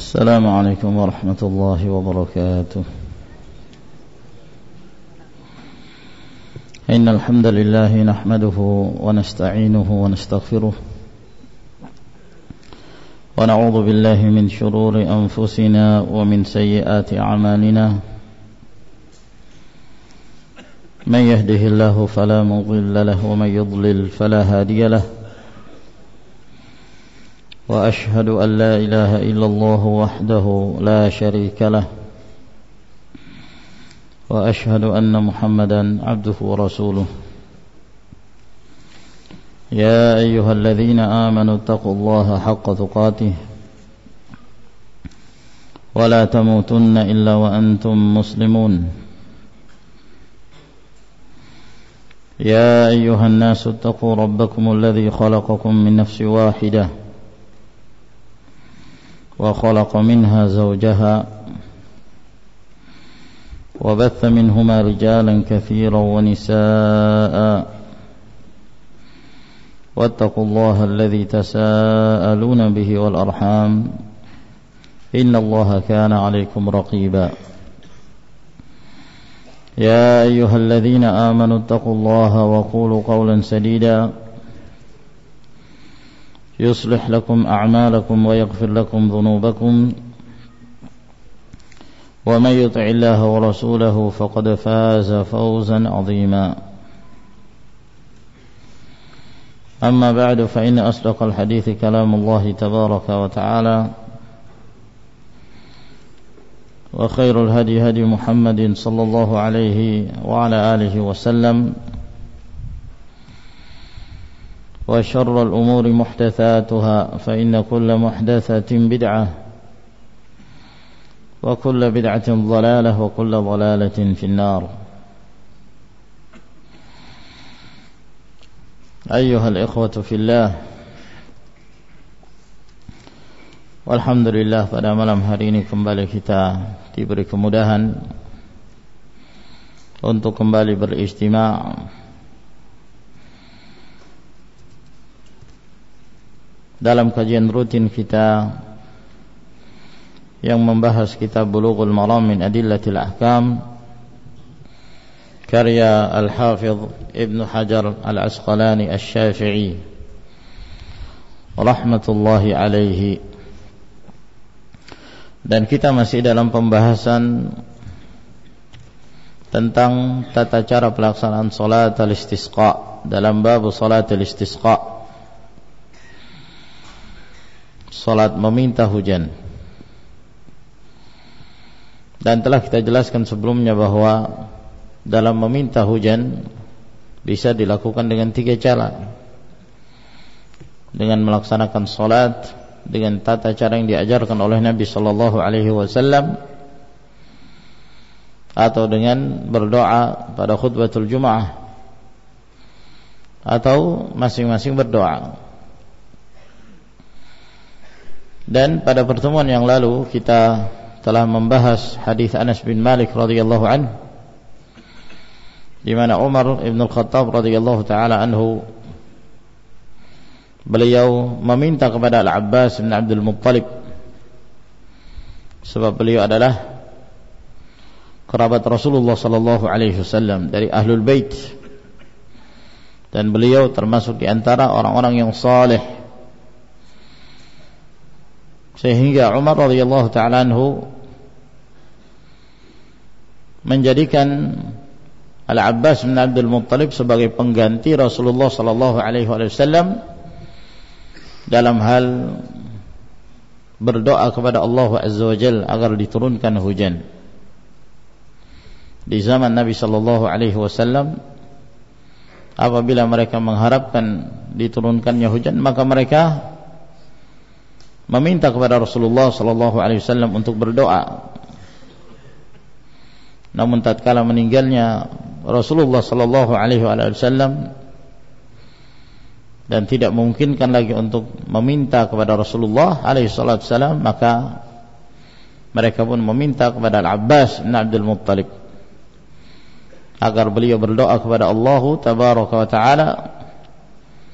السلام عليكم ورحمة الله وبركاته. إن الحمد لله نحمده ونستعينه ونستغفره ونعوذ بالله من شرور أنفسنا ومن سيئات أعمالنا. من يهده الله فلا مضل له ومن يضلل فلا هادي له. وأشهد أن لا إله إلا الله وحده لا شريك له وأشهد أن محمدا عبده ورسوله. يا أيها الذين آمنوا اتقوا الله حق تقاته ولا تموتن إلا وأنتم مسلمون. يا أيها الناس اتقوا ربكم الذي خلقكم من نفس واحدة وخلق منها زوجها وبث منهما رجالا كثيرا ونساء واتقوا الله الذي تساءلون به والأرحام إن الله كان عليكم رقيبا. يا أيها الذين آمنوا اتقوا الله وقولوا قولا سديدا يصلح لكم أعمالكم ويغفر لكم ذنوبكم ومن يطع الله ورسوله فقد فاز فوزا عظيما. أما بعد فإن أصدق الحديث كلام الله تبارك وتعالى وخير الهدي هدي محمد صلى الله عليه وعلى آله وسلم وشر الأمور محدثاتها فإن كل محدثة بدعة وكل بدعة ضلالة وكل ضلالة في النار. أيها الإخوة في الله, Alhamdulillah pada malam hari ini kembali kita diberi kemudahan untuk kembali berijtima' dalam kajian rutin kita yang membahas kitab Bulughul Maram min Adillatil Ahkam karya Al-Hafidh Ibn Hajar Al-Asqalani Asy-Syafi'i rahmatullahi alaihi. Dan kita masih dalam pembahasan tentang tata cara pelaksanaan salat al-istisqa dalam bab salat al-istisqa, salat meminta hujan. Dan telah kita jelaskan sebelumnya bahwa dalam meminta hujan bisa dilakukan dengan 3 cara. Dengan melaksanakan salat dengan tata cara yang diajarkan oleh Nabi sallallahu alaihi wasallam, atau dengan berdoa pada khutbatul Jumaah, atau masing-masing berdoa. Dan pada pertemuan yang lalu kita telah membahas hadis Anas bin Malik radhiyallahu anhu, di mana Umar ibn al-Khattab radhiyallahu taala anhu, beliau meminta kepada Al-Abbas bin Abdul Muttalib, sebab beliau adalah kerabat Rasulullah sallallahu alaihi wasallam dari Ahlul Bait, dan beliau termasuk di antara orang-orang yang saleh, sehingga Umar radhiyallahu ta'ala anhu menjadikan Al-Abbas bin Abdul Muttalib sebagai pengganti Rasulullah sallallahu alaihi wasallam dalam hal berdoa kepada Allah Azza wa Jalla agar diturunkan hujan. Di zaman Nabi sallallahu alaihi wasallam, apabila mereka mengharapkan diturunkannya hujan, maka mereka meminta kepada Rasulullah sallallahu alaihi wasallam untuk berdoa. Namun tatkala meninggalnya Rasulullah sallallahu alaihi wasallam dan tidak memungkinkan lagi untuk meminta kepada Rasulullah alaihi wasallam, maka mereka pun meminta kepada Al-Abbas bin Abdul Muttalib agar beliau berdoa kepada Allah tabaraka wa taala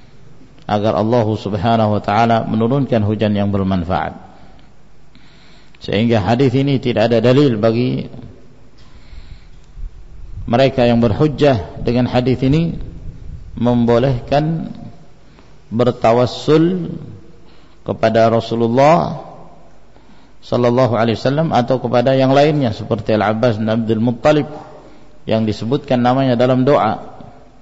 agar Allah subhanahu wa ta'ala menurunkan hujan yang bermanfaat. Sehingga hadis ini tidak ada dalil bagi mereka yang berhujjah dengan hadis ini membolehkan bertawassul kepada Rasulullah sallallahu alaihi wasallam atau kepada yang lainnya seperti Al-Abbas bin Abdul Muttalib yang disebutkan namanya dalam doa.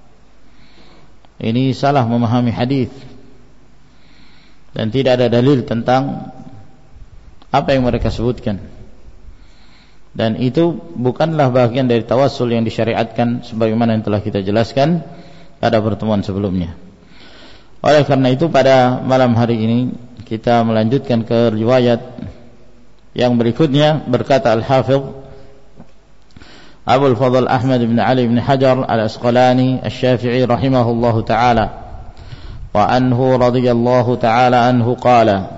Ini salah memahami hadis dan tidak ada dalil tentang apa yang mereka sebutkan, dan itu bukanlah bagian dari tawassul yang disyariatkan sebagaimana yang telah kita jelaskan pada pertemuan sebelumnya. Oleh karena itu pada malam hari ini kita melanjutkan ke riwayat yang berikutnya. Berkata Al-Hafidh Abul Fadl Ahmad bin Ali bin Hajar Al-Asqalani Asy-Syafi'i rahimahullahu ta'ala, wa anhu radhiyallahu ta'ala anhu qala,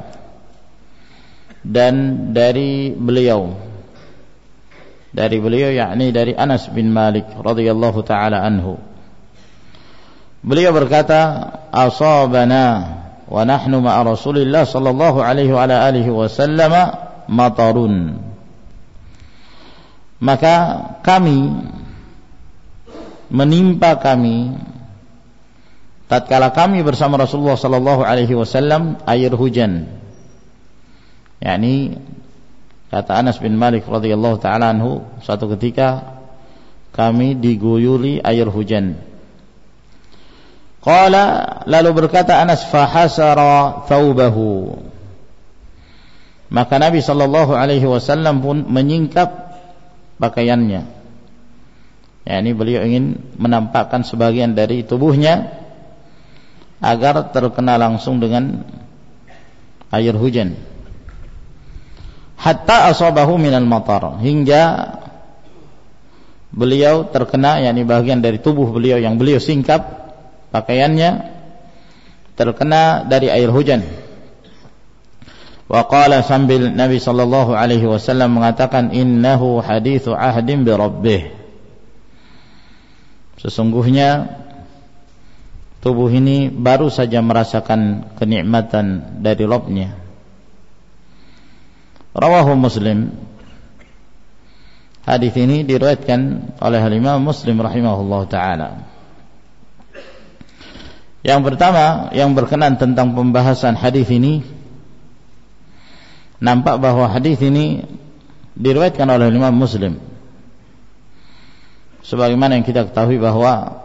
dan dari beliau yakni dari Anas bin Malik radhiyallahu ta'ala anhu, beliau berkata, asabana wa nahnu ma'a Rasulillah sallallahu alaihi wa ala alihi wasallam matarun, maka menimpa kami tatkala kami bersama Rasulullah sallallahu alaihi wasallam air hujan. yakni kata Anas bin Malik radhiyallahu taala anhu, suatu ketika kami diguyuri air hujan. Qala, lalu berkata Anas, fahasara thawbahu, maka Nabi sallallahu alaihi wasallam pun menyingkap pakaiannya. yakni beliau ingin menampakkan sebagian dari tubuhnya agar terkena langsung dengan air hujan. Hatta asabahu minal matar, hingga beliau terkena, yakni bagian dari tubuh beliau yang beliau singkap pakaiannya terkena dari air hujan. Wa qala, sambil Nabi sallallahu alaihi wasallam mengatakan, innahu hadithu ahdin bi rabbih, sesungguhnya tubuh ini baru saja merasakan kenikmatan dari Rabb-Nya. Rawahu Muslim. Hadis ini diriwayatkan oleh Imam Muslim rahimahullah taala. Yang pertama yang berkenan tentang pembahasan hadis ini, nampak bahwa hadis ini diriwayatkan oleh Imam Muslim. Sebagaimana yang kita ketahui bahwa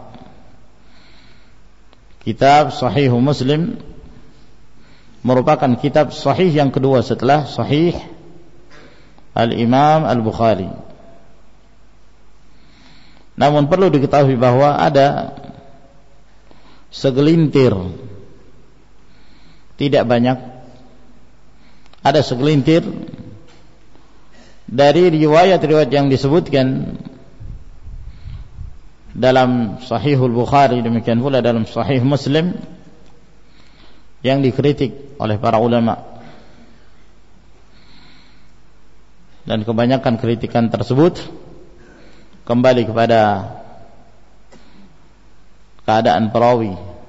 kitab Sahih Muslim merupakan kitab sahih yang kedua setelah Sahih Al-Imam Al-Bukhari. Namun perlu diketahui bahwa ada segelintir, tidak banyak, ada segelintir dari riwayat-riwayat yang disebutkan dalam Sahihul Bukhari, demikian pula dalam Sahih Muslim, yang dikritik oleh para ulama. Dan kebanyakan kritikan tersebut kembali kepada keadaan perawi,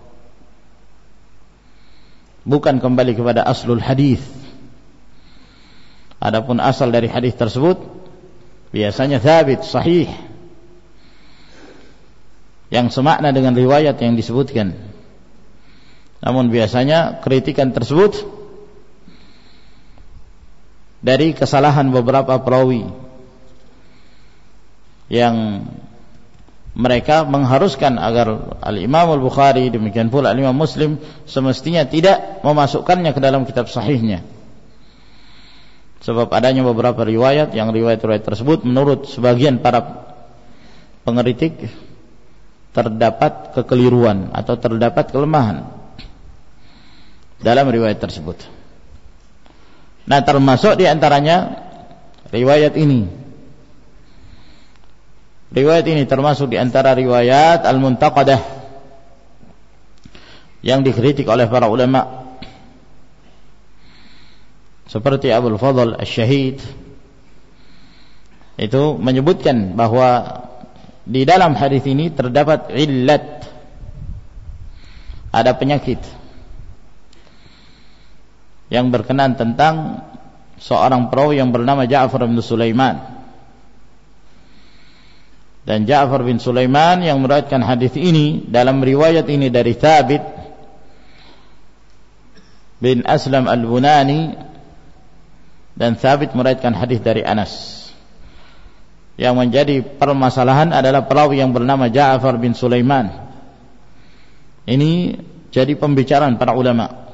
bukan kembali kepada aslul hadis. Adapun asal dari hadis tersebut biasanya thabit, sahih, yang semakna dengan riwayat yang disebutkan. Namun biasanya kritikan tersebut dari kesalahan beberapa perawi yang mereka mengharuskan agar Al-Imam Al-Bukhari, demikian pula Al-Imam Muslim, semestinya tidak memasukkannya ke dalam kitab sahihnya, sebab adanya beberapa riwayat yang riwayat-riwayat tersebut menurut sebagian para pengkritik terdapat kekeliruan atau terdapat kelemahan dalam riwayat tersebut. Nah, termasuk di antaranya riwayat ini. Riwayat ini termasuk di antara riwayat Al-Muntaqadah yang dikritik oleh para ulama, seperti Abul Fadl Asy-Syahid itu menyebutkan bahwa di dalam hadis ini terdapat illat, ada penyakit yang berkenaan tentang seorang perawi yang bernama Ja'far bin Sulaiman. Dan Ja'far bin Sulaiman yang meriwayatkan hadis ini, dalam riwayat ini dari Thabit bin Aslam al-Bunani, dan Thabit meriwayatkan hadis dari Anas. Yang menjadi permasalahan adalah perawi yang bernama Ja'far bin Sulaiman. Ini jadi pembicaraan para ulama.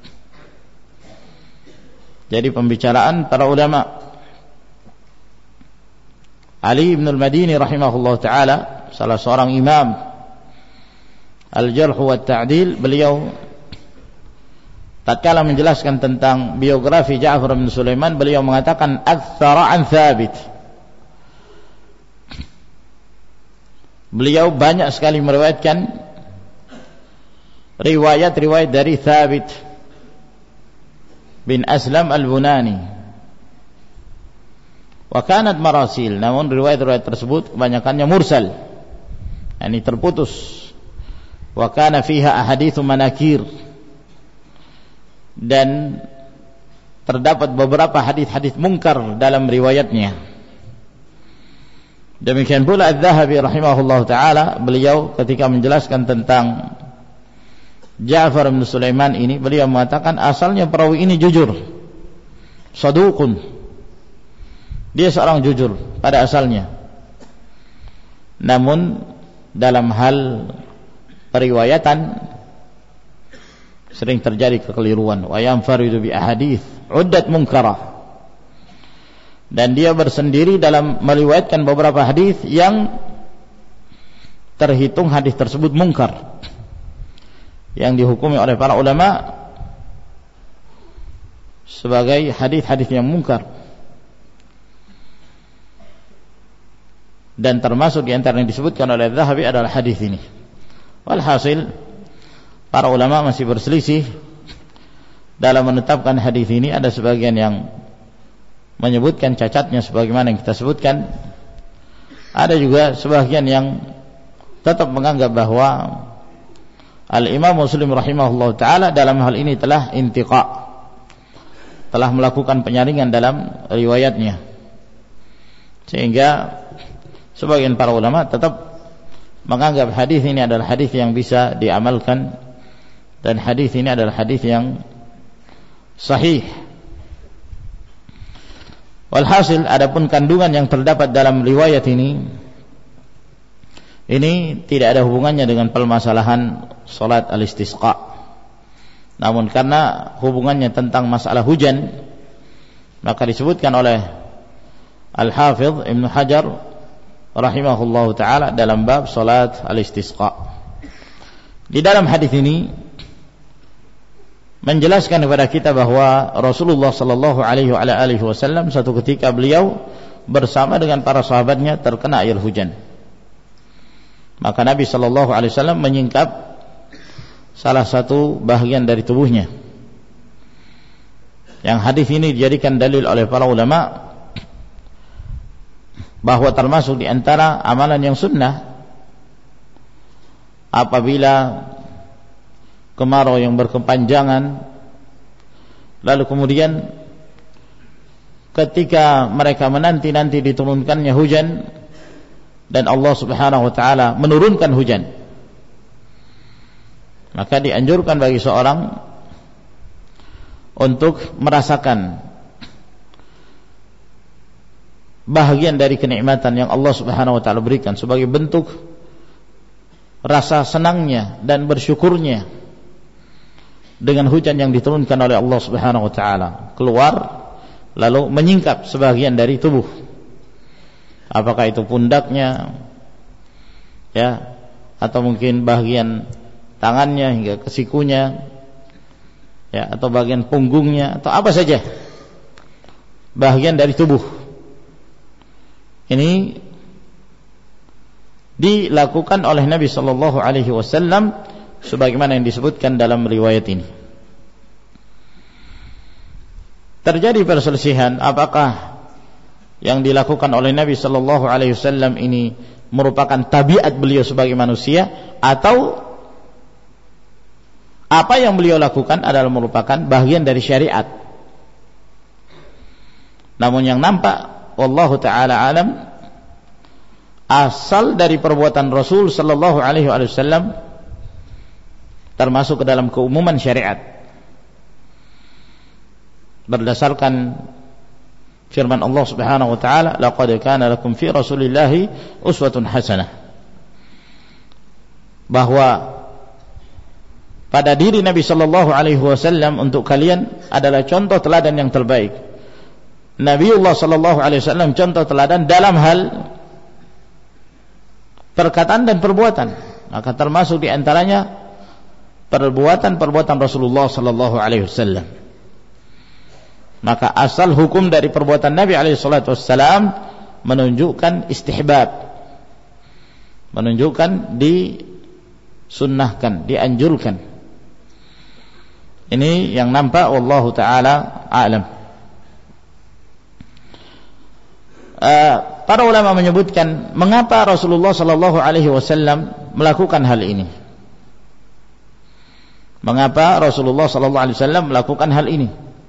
Jadi pembicaraan para ulama. Ali bin al-Madini rahimahullah ta'ala, salah seorang imam al-jarh wa ta'dil, beliau tatkala menjelaskan tentang biografi Ja'far bin Sulaiman, beliau mengatakan aktsara an Thabit. Beliau banyak sekali meriwayatkan riwayat-riwayat dari Thabit bin Aslam al-Bunani. Wa kanat marasil, namun riwayat-riwayat tersebut kebanyakannya mursal, yakni terputus. Wa kana fiha ahaditsu manakir, dan terdapat beberapa hadis-hadis mungkar dalam riwayatnya. Demikian pula Az-Zahabi rahimahullah ta'ala, beliau ketika menjelaskan tentang Ja'far bin Sulaiman ini, beliau mengatakan asalnya perawi ini jujur, saduqun, dia seorang jujur pada asalnya, namun dalam hal periwayatan sering terjadi kekeliruan. Wa yanfaridu bi ahadits uddat munkarah, dan dia bersendiri dalam meriwayatkan beberapa hadis yang terhitung hadis tersebut mungkar, yang dihukumi oleh para ulama sebagai hadis-hadis yang mungkar. Dan termasuk di antara yang disebutkan oleh Zahabi adalah hadis ini. Walhasil, para ulama masih berselisih dalam menetapkan hadis ini. Ada sebagian yang menyebutkan cacatnya sebagaimana yang kita sebutkan. Ada juga sebagian yang tetap menganggap bahwa Al-Imam Muslim rahimahullah ta'ala dalam hal ini telah intiqa, telah melakukan penyaringan dalam riwayatnya, sehingga sebagian para ulama tetap menganggap hadis ini adalah hadis yang bisa diamalkan, dan hadis ini adalah hadis yang sahih. Walhasil, adapun kandungan yang terdapat dalam riwayat ini tidak ada hubungannya dengan permasalahan salat al-istisqa. Namun karena hubungannya tentang masalah hujan, maka disebutkan oleh Al-Hafidh Ibn Hajar rahimahullahu ta'ala dalam bab salat al-istisqa. Di dalam hadis ini menjelaskan kepada kita bahwa Rasulullah sallallahu alaihi wasallam satu ketika beliau bersama dengan para sahabatnya terkena air hujan. Maka Nabi sallallahu alaihi wasallam menyingkap salah satu bahagian dari tubuhnya. Yang hadis ini dijadikan dalil oleh para ulama bahwa termasuk di antara amalan yang sunnah apabila kemarau yang berkepanjangan, lalu kemudian ketika mereka menanti-nanti diturunkannya hujan dan Allah Subhanahu wa taala menurunkan hujan, maka dianjurkan bagi seorang untuk merasakan bahagian dari kenikmatan yang Allah Subhanahu wa taala berikan sebagai bentuk rasa senangnya dan bersyukurnya dengan hujan yang diturunkan oleh Allah Subhanahu wa taala, keluar lalu menyingkap sebagian dari tubuh, apakah itu pundaknya ya, atau mungkin bagian tangannya hingga ke sikunya ya, atau bagian punggungnya, atau apa saja bagian dari tubuh. Ini dilakukan oleh Nabi sallallahu alaihi wasallam sebagaimana yang disebutkan dalam riwayat ini. Terjadi perselisihan apakah yang dilakukan oleh Nabi sallallahu alaihi wasallam ini merupakan tabiat beliau sebagai manusia, atau apa yang beliau lakukan adalah merupakan bagian dari syariat. Namun yang nampak wallahu taala alam, asal dari perbuatan Rasul sallallahu alaihi wasallam termasuk ke dalam keumuman syariat berdasarkan firman Allah Subhanahu wa taala, laqad kana lakum fi rasulillahi uswatun hasanah, bahwa pada diri Nabi sallallahu alaihi wasallam untuk kalian adalah contoh teladan yang terbaik. Nabiullah sallallahu alaihi wasallam contoh teladan dalam hal perkataan dan perbuatan, maka termasuk di antaranya perbuatan-perbuatan Rasulullah sallallahu alaihi wasallam. Maka asal hukum dari perbuatan Nabi alaihi salatu wasallam menunjukkan istihbab, menunjukkan disunnahkan, dianjurkan. Ini yang nampak wallahu taala a'lam. Para ulama menyebutkan mengapa Rasulullah sallallahu alaihi wasallam melakukan hal ini. Mengapa Rasulullah sallallahu alaihi wasallam melakukan hal ini?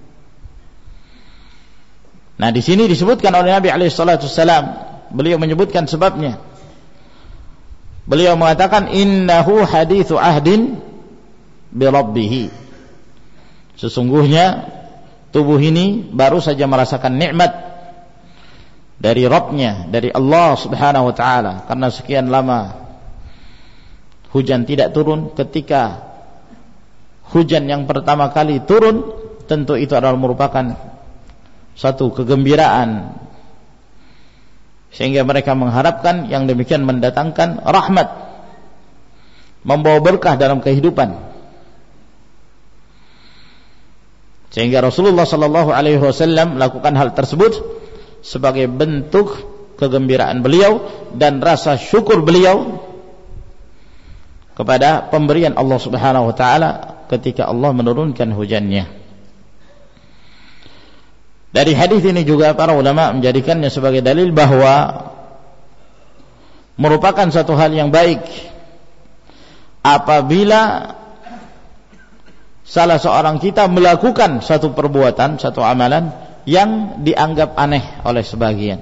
Nah, di sini disebutkan oleh Nabi alaihi salatu wasallam, beliau menyebutkan sebabnya. Beliau mengatakan innahu haditsu ahdin bi rabbih. Sesungguhnya tubuh ini baru saja merasakan nikmat dari Rabb-nya, dari Allah Subhanahu wa taala, karena sekian lama hujan tidak turun. Ketika hujan yang pertama kali turun, tentu itu adalah merupakan satu kegembiraan, sehingga mereka mengharapkan yang demikian mendatangkan rahmat, membawa berkah dalam kehidupan. Sehingga Rasulullah sallallahu alaihi wasallam melakukan hal tersebut sebagai bentuk kegembiraan beliau dan rasa syukur beliau kepada pemberian Allah Subhanahu wa taala ketika Allah menurunkan hujannya. Dari hadis ini juga para ulama menjadikannya sebagai dalil bahwa merupakan satu hal yang baik apabila salah seorang kita melakukan satu perbuatan, satu amalan yang dianggap aneh oleh sebagian.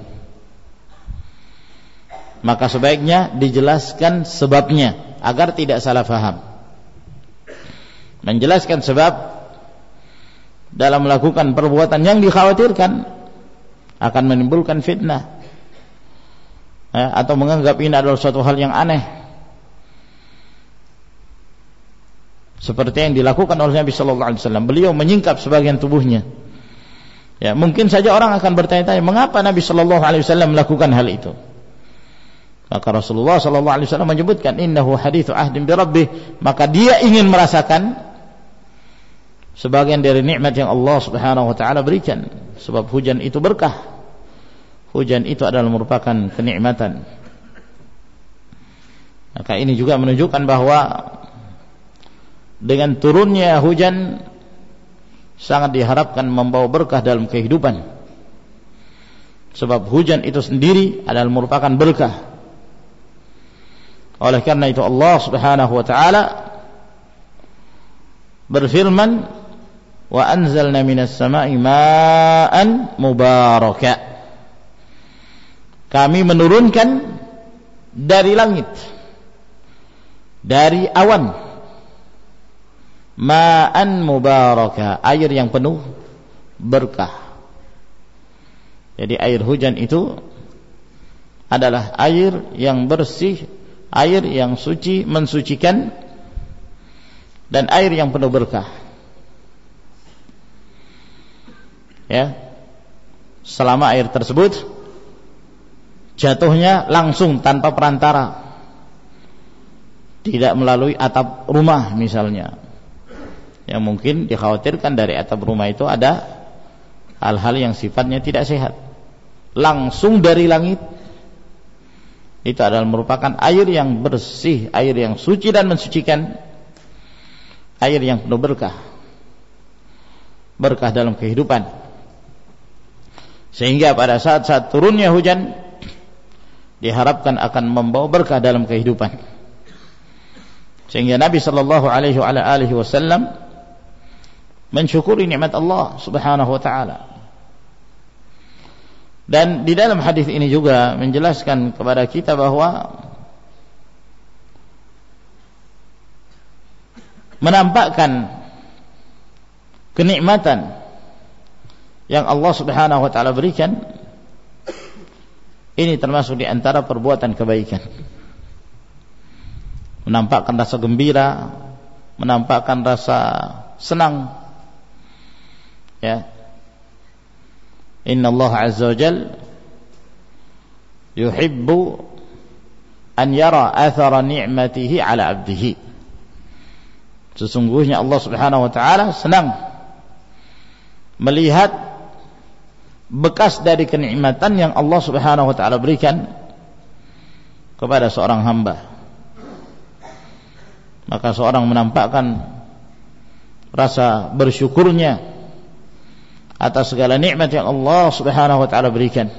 Maka sebaiknya dijelaskan sebabnya agar tidak salah faham. Menjelaskan sebab dalam melakukan perbuatan yang dikhawatirkan akan menimbulkan fitnah, atau menganggap ini adalah suatu hal yang aneh, seperti yang dilakukan oleh Nabi sallallahu alaihi wasallam. Beliau menyingkap sebagian tubuhnya. Ya, mungkin saja orang akan bertanya-tanya, mengapa Nabi sallallahu alaihi wasallam melakukan hal itu? Maka Rasulullah sallallahu alaihi wasallam menyebutkan innahu haditsu ahdin bi rabbih, maka dia ingin merasakan sebagian dari nikmat yang Allah Subhanahu wa taala berikan. Sebab hujan itu berkah. Hujan itu adalah merupakan kenikmatan. Maka ini juga menunjukkan bahwa dengan turunnya hujan sangat diharapkan membawa berkah dalam kehidupan. Sebab hujan itu sendiri adalah merupakan berkah. Oleh karena itu Allah Subhanahu wa taala berfirman, wa anzalna minas sama'i ma'an mubaraka. Kami menurunkan dari langit, dari awan, ma'an mubaraka, air yang penuh berkah. Jadi air hujan itu adalah air yang bersih, air yang suci, mensucikan, dan air yang penuh berkah. Ya, selama air tersebut jatuhnya langsung tanpa perantara, tidak melalui atap rumah misalnya, yang mungkin dikhawatirkan dari atap rumah itu ada hal-hal yang sifatnya tidak sehat. Langsung dari langit, itu adalah merupakan air yang bersih, air yang suci dan mensucikan, air yang penuh berkah, berkah dalam kehidupan. Sehingga pada saat-saat turunnya hujan diharapkan akan membawa berkah dalam kehidupan. Sehingga Nabi sallallahu alaihi wasallam mensyukuri nikmat Allah Subhanahu wa taala. Dan di dalam hadis ini juga menjelaskan kepada kita bahwa menampakkan kenikmatan yang Allah Subhanahu wa taala berikan ini termasuk di antara perbuatan kebaikan. Menampakkan rasa gembira, menampakkan rasa senang. Ya. Inna Allah Azza wa Jalla yuhibbu an yara athara ni'matihi ala 'abdihi. Sesungguhnya Allah Subhanahu wa taala senang melihat bekas dari kenikmatan yang Allah Subhanahu wa taala berikan kepada seorang hamba. Maka seorang menampakkan rasa bersyukurnya atas segala nikmat yang Allah Subhanahu wa taala berikan.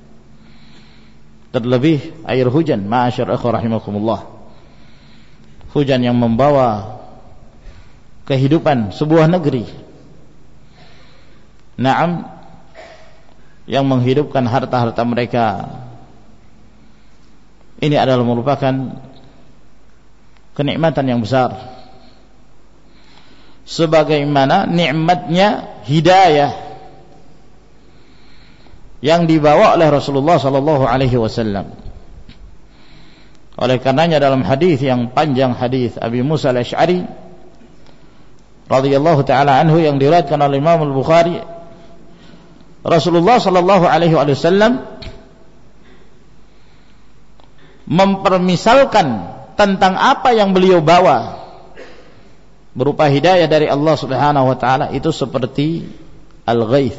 Terlebih air hujan, ma'asyar ikhwah rahimakumullah. Hujan yang membawa kehidupan sebuah negeri. Naam, yang menghidupkan harta-harta mereka. Ini adalah merupakan kenikmatan yang besar. Sebagaimana nikmatnya hidayah yang dibawa oleh Rasulullah sallallahu alaihi wasallam. Oleh karenanya dalam hadis yang panjang, hadis Abi Musa al-Asy'ari radhiyallahu taala anhu yang diriwayatkan oleh Imam Al-Bukhari, Rasulullah sallallahu alaihi wasallam mempermisalkan tentang apa yang beliau bawa berupa hidayah dari Allah Subhanahu wa taala itu seperti al-ghaith.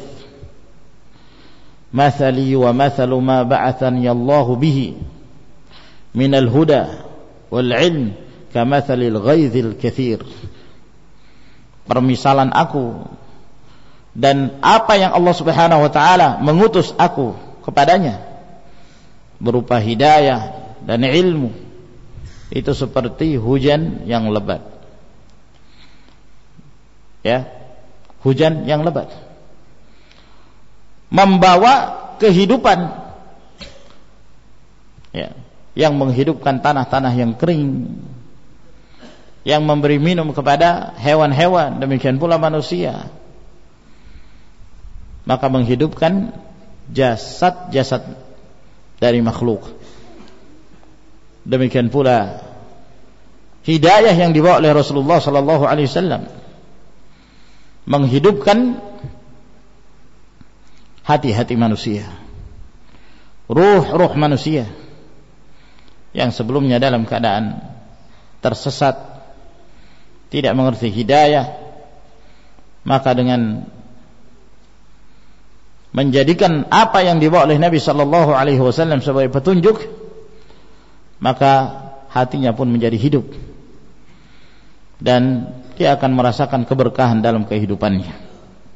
Mathali wa mathalu ma ba'athani Allah bihi min al-huda wal 'ilm kamathalil ghaithil katsir. Permisalan aku dan apa yang Allah Subhanahu wa taala mengutus aku kepadanya berupa hidayah dan ilmu itu seperti hujan yang lebat. Ya, hujan yang lebat membawa kehidupan, ya, yang menghidupkan tanah-tanah yang kering, yang memberi minum kepada hewan-hewan, demikian pula manusia. Maka menghidupkan jasad-jasad dari makhluk. Demikian pula hidayah yang dibawa oleh Rasulullah sallallahu alaihi wasallam menghidupkan hati-hati manusia, ruh-ruh manusia yang sebelumnya dalam keadaan tersesat, tidak mengerti hidayah. Maka dengan menjadikan apa yang dibawa oleh Nabi sallallahu alaihi wasallam sebagai petunjuk, maka hatinya pun menjadi hidup dan dia akan merasakan keberkahan dalam kehidupannya.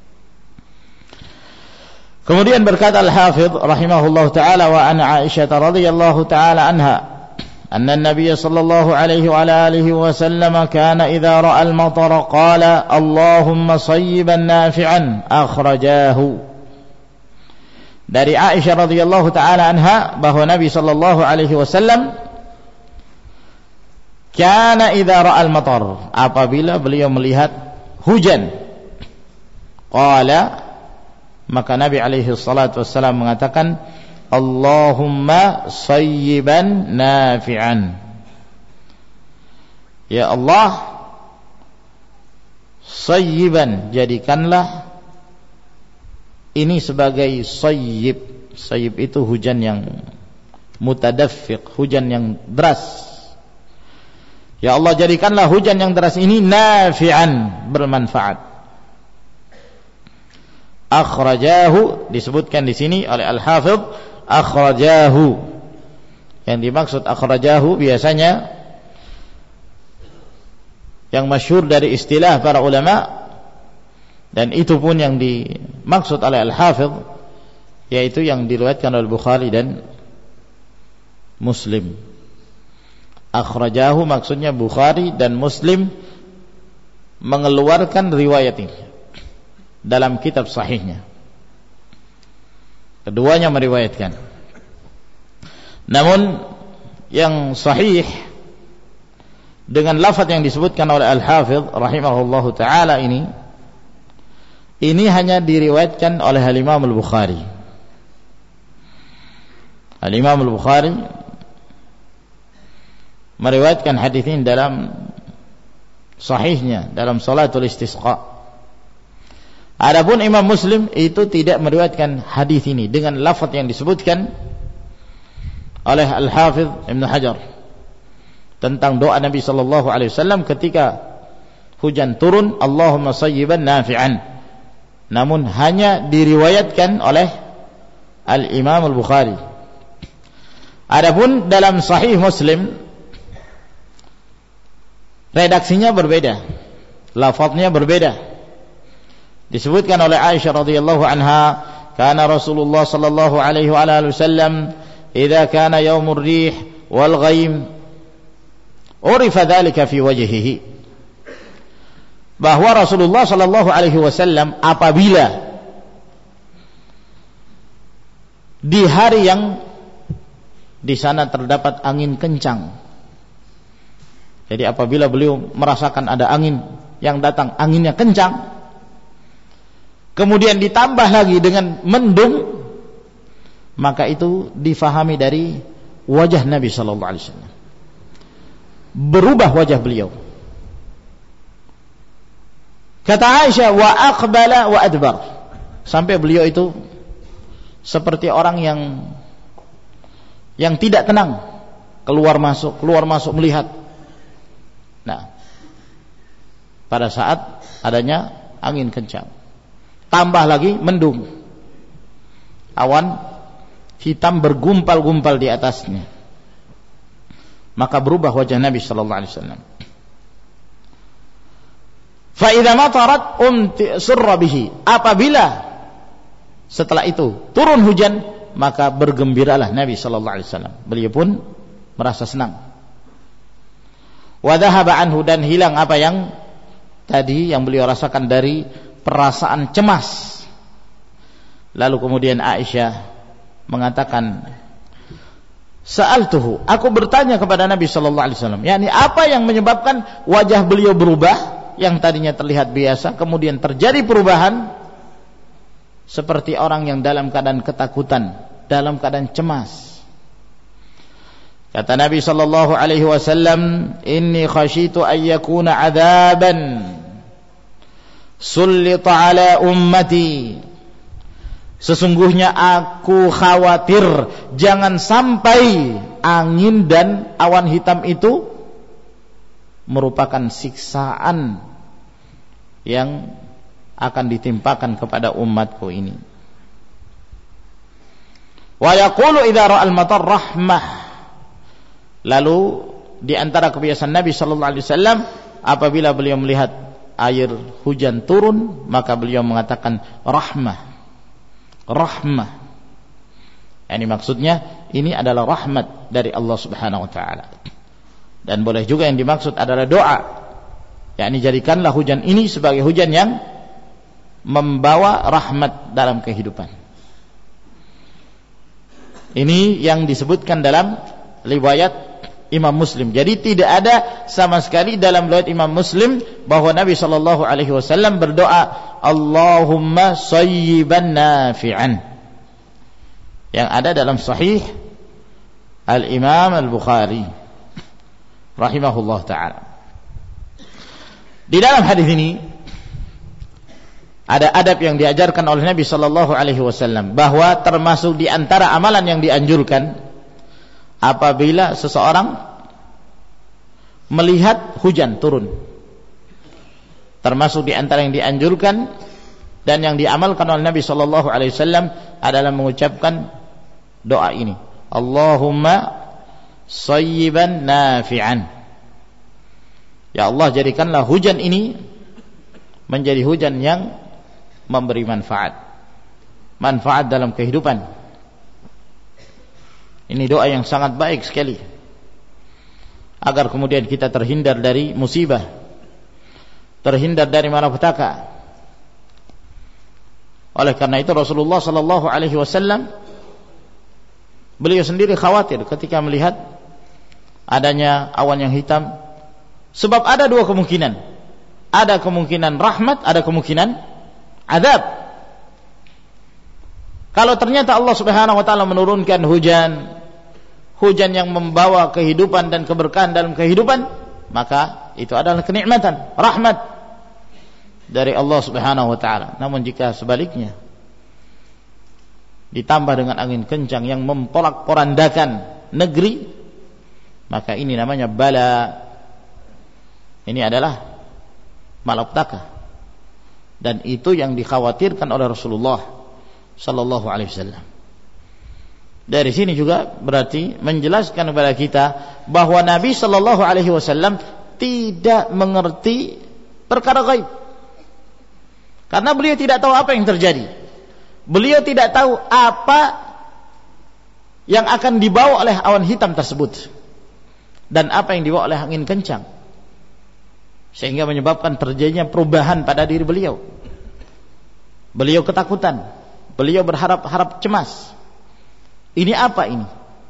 Kemudian berkata Al-Hafidh rahimahullah ta'ala, wa an Aisyah radhiyallahu ta'ala anha anna an-nabiy sallallahu alaihi wa alihi wa sallam kana idza ra'a al-matara qala Allahumma sayyiban nafi'an akhrajahu. Dari Aisyah radhiyallahu ta'ala anha bahwa Nabi sallallahu alaihi wasallam kana idza ra'a al-matar, apabila beliau melihat hujan, qala, maka Nabi alaihi salatu wassalam mengatakan Allahumma sayyiban nafi'an. Ya Allah, sayyiban, jadikanlah ini sebagai sayyib. Sayyib itu hujan yang mutadaffiq, hujan yang deras. Ya Allah, jadikanlah hujan yang deras ini nafi'an, bermanfaat. Akhrajahu disebutkan di sini oleh Al-Hafidh akhrajahu. Yang dimaksud akhrajahu biasanya yang masyhur dari istilah para ulama, dan itu pun yang dimaksud oleh Al-Hafidh, yaitu yang diriwayatkan oleh Bukhari dan Muslim. Akhrajahu maksudnya Bukhari dan Muslim mengeluarkan riwayat ini dalam kitab sahihnya. Keduanya meriwayatkan. Namun yang sahih dengan lafaz yang disebutkan oleh Al-Hafidh rahimahullahu taala ini hanya diriwayatkan oleh Al-Imam Al-Bukhari. Al-Imam Al-Bukhari meriwayatkan hadis ini dalam sahihnya dalam salatul istisqa. Adapun Imam Muslim itu tidak meriwayatkan hadis ini dengan lafaz yang disebutkan oleh Al-Hafidh Ibn Hajar tentang doa Nabi sallallahu alaihi wasallam ketika hujan turun, Allahumma sayyiban nafi'an. Namun hanya diriwayatkan oleh Al-Imam Al-Bukhari. Adapun dalam Sahih Muslim redaksinya berbeda, lafaznya berbeda. Disebutkan oleh Aisyah radhiyallahu anha, kana Rasulullah sallallahu alaihi wasallam idza kana yaumur rih wal ghaim urifa dzalika fi wajhihi. Bahwa Rasulullah sallallahu alaihi wasallam apabila di hari yang di sana terdapat angin kencang, jadi apabila beliau merasakan ada angin yang datang, anginnya kencang, kemudian ditambah lagi dengan mendung, maka itu difahami dari wajah Nabi sallallahu alaihi wasallam. Berubah wajah beliau. Kata Aisyah, wa aqbala wa adbar. Sampai beliau itu seperti orang yang tidak tenang, keluar masuk melihat. Nah, pada saat adanya angin kencang, tambah lagi mendung, awan hitam bergumpal-gumpal di atasnya, maka berubah wajah Nabi sallallahu alaihi wasallam. Fa idza matarat surra bihi. Apabila setelah itu turun hujan, maka bergembiralah Nabi sallallahu alaihi wasallam. Beliau pun merasa senang. Wa dhahaba anhu, dan hilang apa yang tadi yang beliau rasakan dari perasaan cemas. Lalu kemudian Aisyah mengatakan, sa'altuhu, aku bertanya kepada Nabi sallallahu alaihi wasallam, yakni apa yang menyebabkan wajah beliau berubah, yang tadinya terlihat biasa kemudian terjadi perubahan seperti orang yang dalam keadaan ketakutan, dalam keadaan cemas. Kata Nabi sallallahu alaihi wasallam, inni khasyitu an yakuna adzaban sullita ala ummati. Sesungguhnya aku khawatir jangan sampai angin dan awan hitam itu merupakan siksaan yang akan ditimpakan kepada umatku ini. Wa yaqulu idza ra'al matar rahmah. Lalu di antara kebiasaan Nabi sallallahu alaihi wasallam, apabila beliau melihat air hujan turun, maka beliau mengatakan rahmah. Rahmah. Ini maksudnya ini adalah rahmat dari Allah Subhanahu wa taala. Dan boleh juga yang dimaksud adalah doa. Yakni jadikanlah hujan ini sebagai hujan yang membawa rahmat dalam kehidupan. Ini yang disebutkan dalam riwayat Imam Muslim. Jadi tidak ada sama sekali dalam riwayat Imam Muslim bahwa Nabi sallallahu alaihi wasallam berdoa Allahumma sayyiban nafi'an. Yang ada dalam sahih Al-Imam Al-Bukhari rahimahullah ta'ala. Di dalam hadis ini ada adab yang diajarkan oleh Nabi sallallahu alaihi wasallam, bahwa termasuk di antara amalan yang dianjurkan apabila seseorang melihat hujan turun, termasuk di antara yang dianjurkan dan yang diamalkan oleh Nabi sallallahu alaihi wasallam adalah mengucapkan doa ini, Allahumma sayyiban nafi'an. Ya Allah, jadikanlah hujan ini menjadi hujan yang memberi manfaat dalam kehidupan. Ini doa yang sangat baik sekali, agar kemudian kita terhindar dari musibah, terhindar dari malapetaka. Oleh karena itu Rasulullah sallallahu alaihi wasallam beliau sendiri khawatir ketika melihat adanya awan yang hitam, sebab ada dua kemungkinan. Ada kemungkinan rahmat, ada kemungkinan azab. Kalau ternyata Allah Subhanahu wa taala menurunkan hujan yang membawa kehidupan dan keberkahan dalam kehidupan, maka itu adalah kenikmatan, rahmat dari Allah Subhanahu wa taala. Namun jika sebaliknya ditambah dengan angin kencang yang memporak-porandakan negeri, maka ini namanya bala. Ini adalah malapetaka, dan itu yang dikhawatirkan oleh Rasulullah sallallahu alaihi wasallam. Dari sini juga berarti menjelaskan kepada kita bahwa Nabi sallallahu alaihi wasallam tidak mengerti perkara gaib, karena beliau tidak tahu apa yang terjadi. Beliau tidak tahu apa yang akan dibawa oleh awan hitam tersebut dan apa yang dibawa oleh angin kencang, sehingga menyebabkan terjadinya perubahan pada diri beliau. Beliau ketakutan, beliau berharap cemas. Ini apa ini?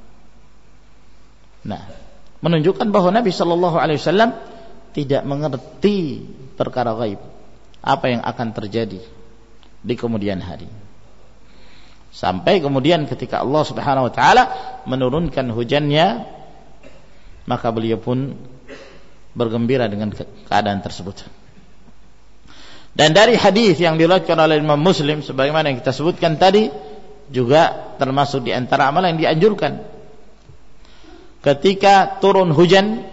Nah, menunjukkan bahwa Nabi sallallahu alaihi wasallam tidak mengerti perkara gaib, apa yang akan terjadi di kemudian hari. Sampai kemudian ketika Allah Subhanahu wa taala menurunkan hujannya, maka beliau pun bergembira dengan keadaan tersebut. Dan dari hadis yang diriwayatkan oleh Imam Muslim sebagaimana yang kita sebutkan tadi, juga termasuk di antara amalan yang dianjurkan ketika turun hujan,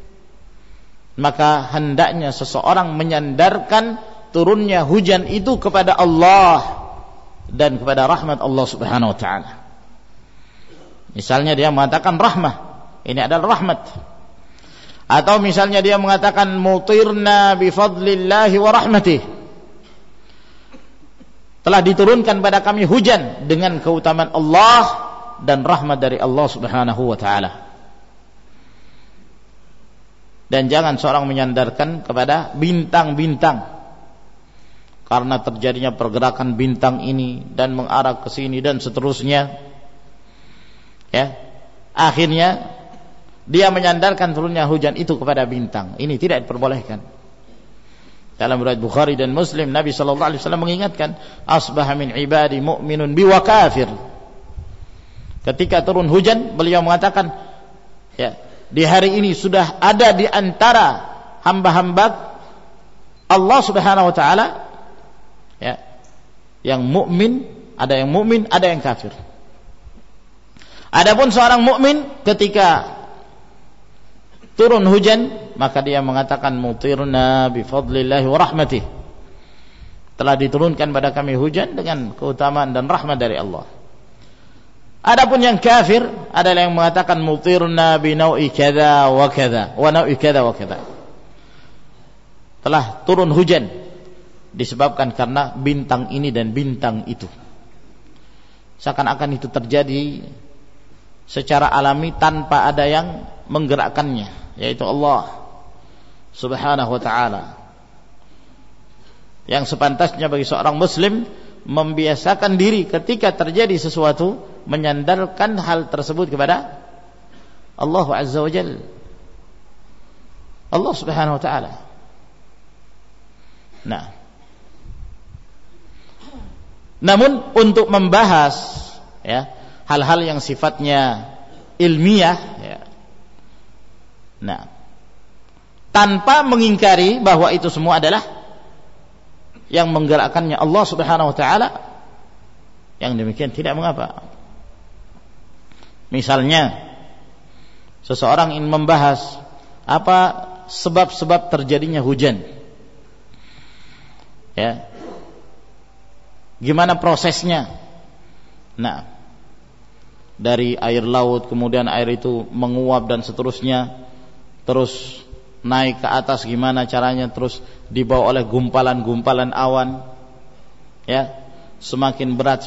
maka hendaknya seseorang menyandarkan turunnya hujan itu kepada Allah dan kepada rahmat Allah Subhanahu wa taala. Misalnya dia mengatakan rahmah, ini adalah rahmat. Atau misalnya dia mengatakan mutirna bi fadlillahi wa rahmatih, telah diturunkan pada kami hujan dengan keutamaan Allah dan rahmat dari Allah Subhanahu wa taala. Dan jangan seorang menyandarkan kepada bintang-bintang, karena terjadinya pergerakan bintang ini dan mengarah ke sini dan seterusnya, ya, akhirnya dia menyandarkan turunnya hujan itu kepada bintang. Ini tidak diperbolehkan. Dalam riwayat Bukhari dan Muslim, Nabi sallallahu alaihi wasallam mengingatkan, asbaha min ibadi mu'minun bi wa kafir. Ketika turun hujan, beliau mengatakan, ya, di hari ini sudah ada di antara hamba-hamba Allah Subhanahu wa taala, ya, yang mukmin, ada yang mukmin, ada yang kafir. Adapun seorang mukmin ketika turun hujan, maka dia mengatakan mutirna bi fadlillahi wa rahmatih, telah diturunkan pada kami hujan dengan keutamaan dan rahmat dari Allah. Adapun yang kafir adalah yang mengatakan mutirna bi nau'i kadza wa kadza wa nau'i kadza wa kadza, telah turun hujan disebabkan karena bintang ini dan bintang itu. Seakan-akan itu terjadi secara alami tanpa ada yang menggerakkannya, yaitu Allah Subhanahu wa ta'ala. Yang sepantasnya bagi seorang muslim membiasakan diri ketika terjadi sesuatu menyandarkan hal tersebut kepada Allah Azza wa Jalla, Allah Subhanahu wa ta'ala. Nah, namun untuk membahas, ya, hal-hal yang sifatnya ilmiah, ya, nah, tanpa mengingkari bahwa itu semua adalah yang menggerakkannya Allah Subhanahu wa taala, yang demikian tidak mengapa. Misalnya seseorang ingin membahas apa sebab-sebab terjadinya hujan, ya, gimana prosesnya. Nah, dari air laut kemudian air itu menguap dan seterusnya, terus naik ke atas, gimana caranya, terus dibawa oleh gumpalan-gumpalan awan, ya, semakin berat,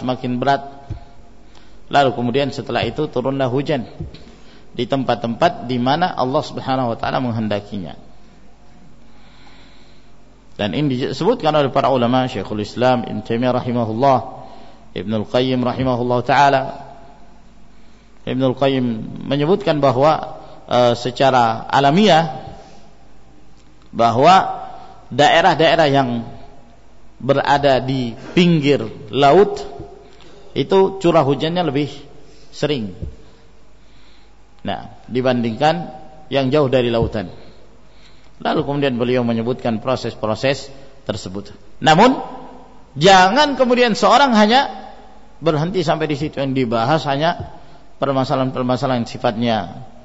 lalu kemudian setelah itu turunlah hujan di tempat-tempat di mana Allah Subhanahu wa taala menghendakinya. Dan ini disebutkan oleh para ulama, Syekhul Islam Ibnu Taimiyah rahimahullah, Ibnul Qayyim rahimahullah taala. Ibnul Qayyim menyebutkan bahwa secara alamiah bahwa daerah-daerah yang berada di pinggir laut itu curah hujannya lebih sering, nah, dibandingkan yang jauh dari lautan. Lalu kemudian beliau menyebutkan proses-proses tersebut. Namun jangan kemudian seorang hanya berhenti sampai di situ, yang dibahas hanya permasalahan-permasalahan yang sifatnya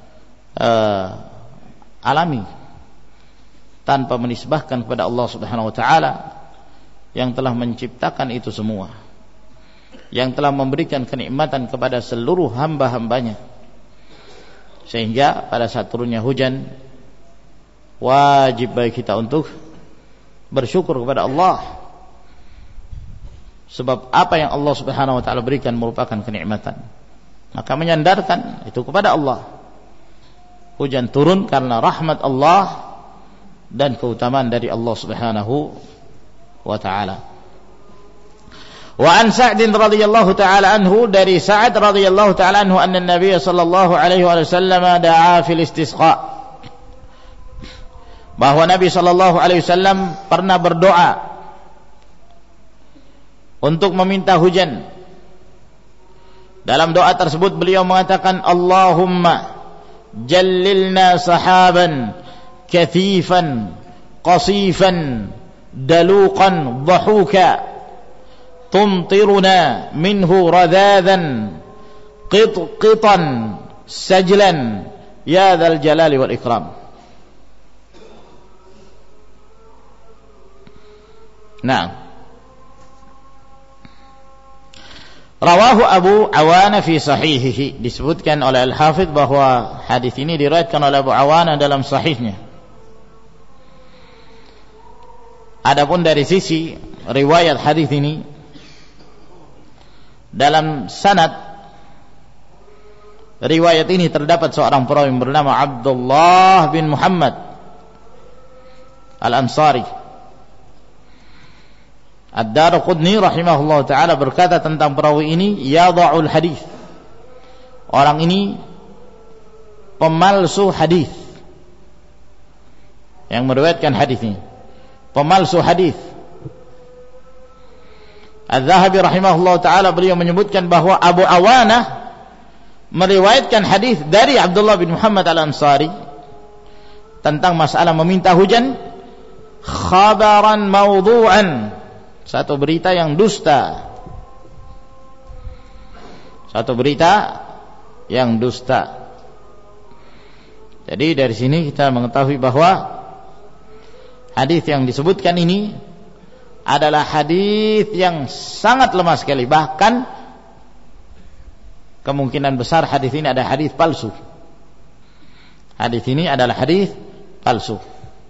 alami, tanpa menisbahkan kepada Allah Subhanahu wa taala yang telah menciptakan itu semua, yang telah memberikan kenikmatan kepada seluruh hamba-hambanya, sehingga pada saat turunnya hujan wajib bagi kita untuk bersyukur kepada Allah, sebab apa yang Allah Subhanahu wa taala berikan merupakan kenikmatan, maka menyandarkan itu kepada Allah. Hujan turun karena rahmat Allah dan keutamaan dari Allah Subhanahu wa taala. Wa an Sa'd radhiyallahu taala anhu, dari Sa'ad radhiyallahu taala anhu, anna Nabi sallallahu alaihi wasallam da'a fil istisqa, bahwa Nabi sallallahu alaihi wasallam pernah berdoa untuk meminta hujan. Dalam doa tersebut beliau mengatakan, Allahumma jallilna sahaban kathifan qasifan daluqan dhahuka tumtiruna minhu radhadan qitqitan sajlan ya dzal jalali wal ikram. Nah, rawahu Abu Awana fi sahihihi, disebutkan oleh Al-Hafidh bahwa hadis ini diriwayatkan oleh Abu Awana dalam sahihnya. Adapun dari sisi riwayat hadis ini, dalam sanad riwayat ini terdapat seorang perawi bernama Abdullah bin Muhammad Al-Ansari. Ad-Darqutni rahimahullah ta'ala berkata tentang perawi ini, yadha'ul hadis, orang ini pemalsu hadis, yang meriwayatkan hadis ini pemalsu hadis. Az-Zahabi rahimahullah ta'ala beliau menyebutkan bahwa Abu Awanah meriwayatkan hadis dari Abdullah bin Muhammad Al-Ansari tentang masalah meminta hujan, khabaran maudhu'an, satu berita yang dusta, satu berita yang dusta. Jadi dari sini kita mengetahui bahwa hadis yang disebutkan ini adalah hadis yang sangat lemah sekali, bahkan kemungkinan besar hadis ini adalah hadis palsu. Hadis ini adalah hadis palsu.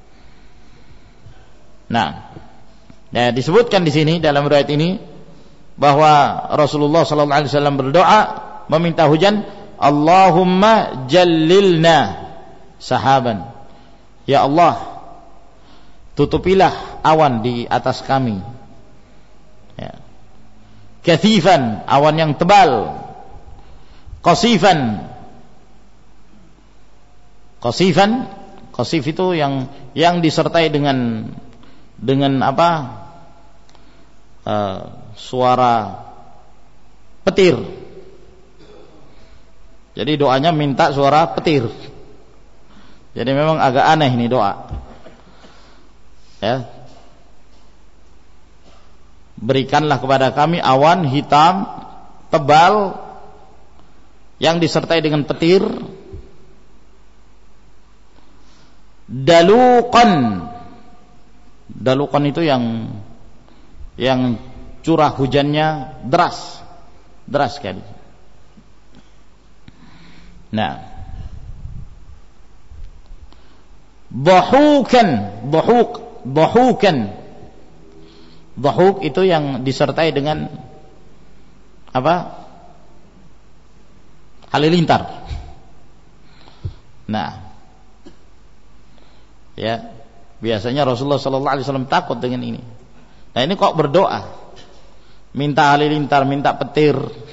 Nah, disebutkan di sini dalam riwayat ini bahwa Rasulullah sallallahu alaihi wasallam berdoa meminta hujan, Allahumma jallilna sahaban, ya Allah tutupilah awan di atas kami, ya. Kathifan, awan yang tebal, qasifan, qasif itu yang disertai dengan apa? Suara petir. Jadi doanya minta suara petir. Jadi memang agak aneh ini doa. Ya. Berikanlah kepada kami awan hitam tebal yang disertai dengan petir, daluqan itu yang curah hujannya deras sekali. Nah, dhahuk itu yang disertai dengan apa? Halilintar. Nah, ya, Biasanya Rasulullah sallallahu alaihi wasallam takut dengan ini. Nah, ini kok berdoa, minta halilintar, minta petir.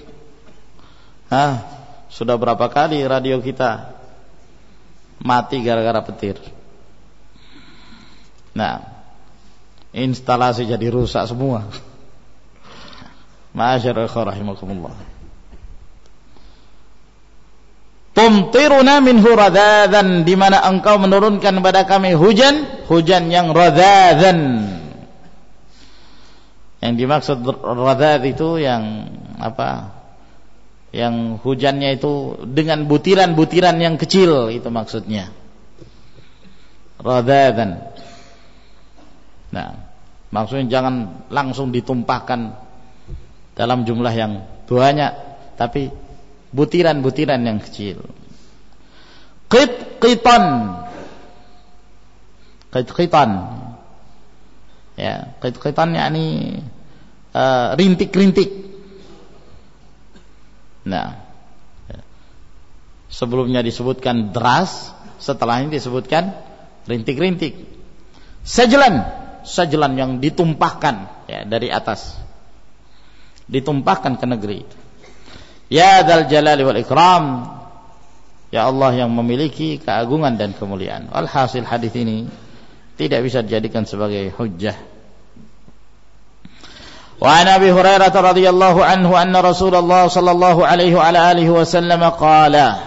Sudah berapa kali radio kita mati gara-gara petir. Nah, instalasi jadi rusak semua. Ma'asyarul rahimakumullah. Tumtiruna minhu radhadan, di mana engkau menurunkan kepada kami hujan yang radhadan. Yang dimaksud radhad itu yang apa? Yang hujannya itu dengan butiran-butiran yang kecil, itu maksudnya. Radhadan. Nah, maksudnya jangan langsung ditumpahkan dalam jumlah yang banyak, tapi butiran-butiran yang kecil. Qit-qitan. Ya, qit-qitan yakni rintik-rintik. Nah, sebelumnya disebutkan deras, setelah ini disebutkan rintik-rintik. Sajlan yang ditumpahkan ya dari atas. Ditumpahkan ke negeri itu. Ya dzal jalali wal ikram, ya Allah yang memiliki keagungan dan kemuliaan. Alhasil hadis ini tidak bisa dijadikan sebagai hujjah. Wa an Abi Hurairah radhiyallahu anhu anna Rasulullah sallallahu alaihi wa alihi wasallam qala,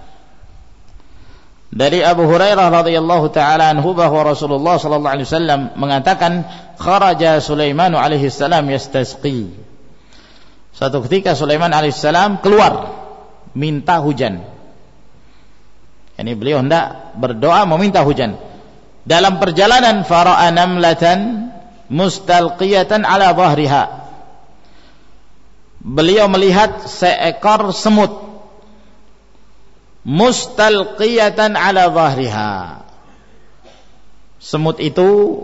dari Abu Hurairah radhiyallahu taala anhu bahwa Rasulullah sallallahu alaihi wasallam mengatakan, kharaja Sulaiman alaihi salam yastasqi. Suatu ketika Sulaiman alaihissalam keluar minta hujan. Yani beliau hendak berdoa meminta hujan. Dalam perjalanan fara'a namlatan mustalqiyatan ala dhahriha. Beliau melihat seekor semut mustalqiyatan ala dhahriha. Semut itu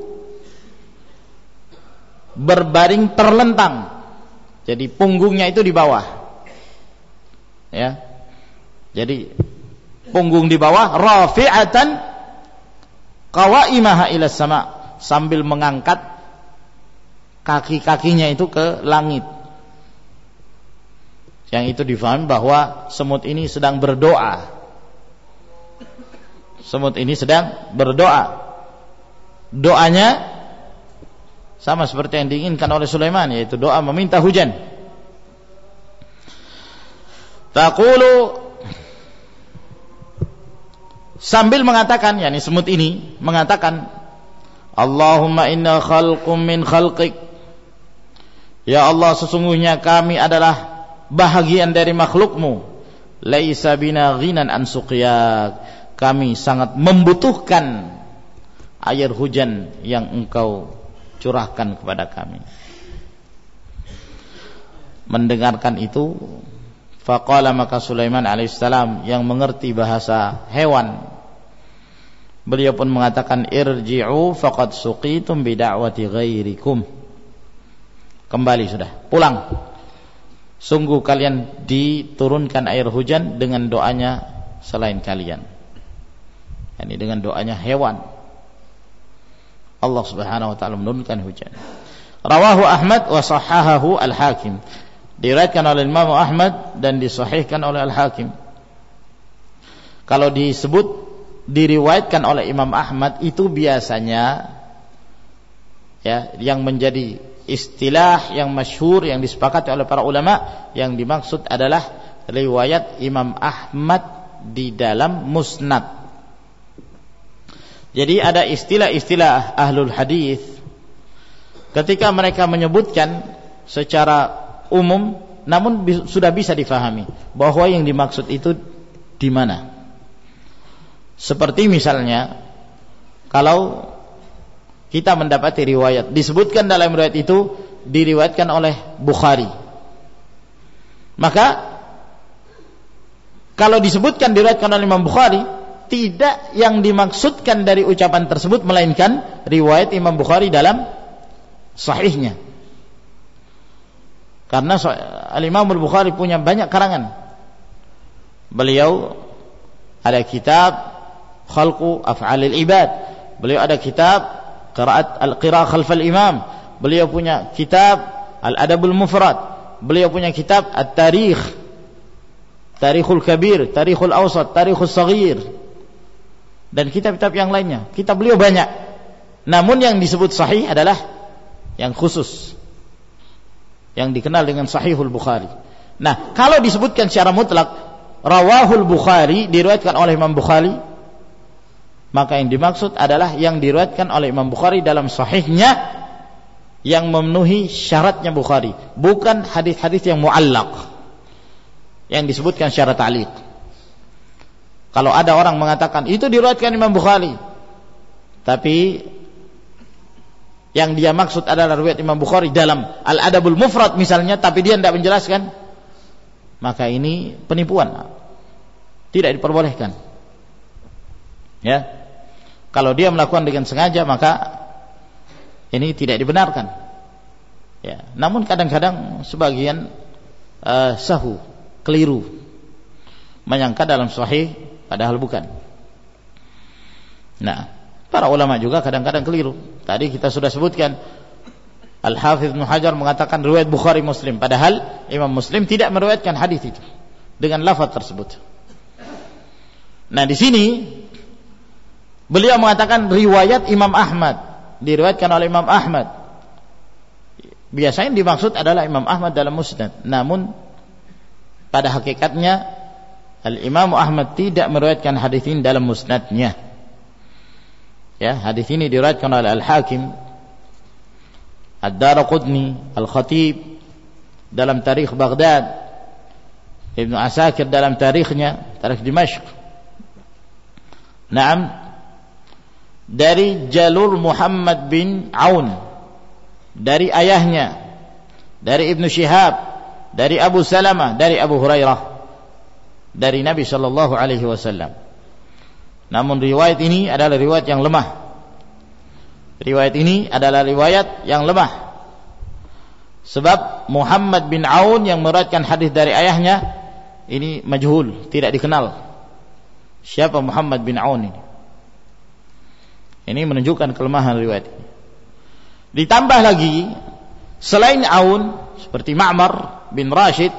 berbaring terlentang. Jadi punggungnya itu di bawah. Ya. Jadi punggung di bawah, rafi'atan qawaimaha ila sama, sambil mengangkat kaki-kakinya itu ke langit. Yang itu difahami bahwa semut ini sedang berdoa. Semut ini sedang berdoa. Doanya sama seperti yang diinginkan oleh Sulaiman, yaitu doa meminta hujan. Taqulu, sambil mengatakan, yakni semut ini mengatakan, Allahumma inna khalqum min khalqik. Ya Allah, sesungguhnya kami adalah bahagian dari makhlukmu. Laisa bina ghinan an suqyak. Kami sangat membutuhkan air hujan yang engkau curahkan kepada kami. Mendengarkan itu, faqala, maka Sulaiman alaihissalam yang mengerti bahasa hewan, beliau pun mengatakan, irji'u faqad suqitum bida'wati ghairikum. Kembali sudah, pulang. Sungguh kalian diturunkan air hujan dengan doanya selain kalian. Yani dengan doanya hewan. Allah Subhanahu wa taala menurunkan hujan. Rawahu Ahmad wa sahahahu Al-Hakim. Diriwayatkan oleh Imam Ahmad dan disahihkan oleh Al-Hakim. Kalau disebut diriwayatkan oleh Imam Ahmad, itu biasanya ya yang menjadi istilah yang masyhur yang disepakati oleh para ulama, yang dimaksud adalah riwayat Imam Ahmad di dalam Musnad. Jadi ada istilah-istilah ahlul hadis ketika mereka menyebutkan secara umum, namun sudah bisa difahami bahwa yang dimaksud itu di mana. Seperti misalnya kalau kita mendapati riwayat disebutkan dalam riwayat itu diriwayatkan oleh Bukhari, maka kalau disebutkan diriwayatkan oleh Imam Bukhari, tidak yang dimaksudkan dari ucapan tersebut melainkan riwayat Imam Bukhari dalam sahihnya. Karena Al-Imam Al-Bukhari punya banyak karangan. Beliau ada kitab Khalqu Af'alil Ibad. beliau ada kitab Al-Qira'ah Khalfal Imam, beliau punya kitab Al-Adabul Mufrad, beliau punya kitab At-Tarikh, Tarikhul Kabir, Tarikhul Awsat, Tarikhul Saghir, dan kitab-kitab yang lainnya. Kitab beliau banyak, namun yang disebut sahih adalah yang khusus, yang dikenal dengan Sahihul Bukhari. Nah, kalau disebutkan secara mutlak Rawahul Bukhari, diriwayatkan oleh Imam Bukhari, maka yang dimaksud adalah yang diriwayatkan oleh Imam Bukhari dalam sahihnya yang memenuhi syaratnya Bukhari, bukan hadis-hadis yang muallaq yang disebutkan secara ta'liq. Kalau ada orang mengatakan itu diriwayatkan Imam Bukhari, tapi yang dia maksud adalah riwayat Imam Bukhari dalam Al-Adabul Mufrad misalnya, tapi dia tidak menjelaskan, maka ini penipuan, tidak diperbolehkan. Ya, kalau dia melakukan dengan sengaja, maka ini tidak dibenarkan. Ya, namun kadang-kadang sebagian sahu, keliru, menyangka dalam sahih padahal bukan. Nah, para ulama juga kadang-kadang keliru. Tadi kita sudah sebutkan, Al-Hafidz Ibnu Hajar mengatakan riwayat Bukhari Muslim, padahal Imam Muslim tidak meriwayatkan hadis itu dengan lafaz tersebut. Nah, di sini beliau mengatakan riwayat Imam Ahmad, diriwayatkan oleh Imam Ahmad. Biasanya dimaksud adalah Imam Ahmad dalam Musnad, namun pada hakikatnya Al-Imam Ahmad tidak meriwayatkan hadis ini dalam Musnadnya. Ya, hadis ini diriwayatkan oleh Al-Hakim, Ad-Daraqutni, Al-Khatib dalam Tarikh Baghdad, Ibnu Asakir dalam tarikhnya, Tarikh Dimashq. Naam, dari jalur Muhammad bin Aun, dari ayahnya, dari Ibnu Syihab, dari Abu Salamah, dari Abu Hurairah, dari Nabi sallallahu alaihi wasallam. Namun riwayat ini adalah riwayat yang lemah. Riwayat ini adalah riwayat yang lemah. Sebab Muhammad bin Aun yang meriwayatkan hadis dari ayahnya ini majhul, tidak dikenal. Siapa Muhammad bin Aun ini? Ini menunjukkan kelemahan riwayat ini. Ditambah lagi, selain Aun, seperti Ma'mar bin Rashid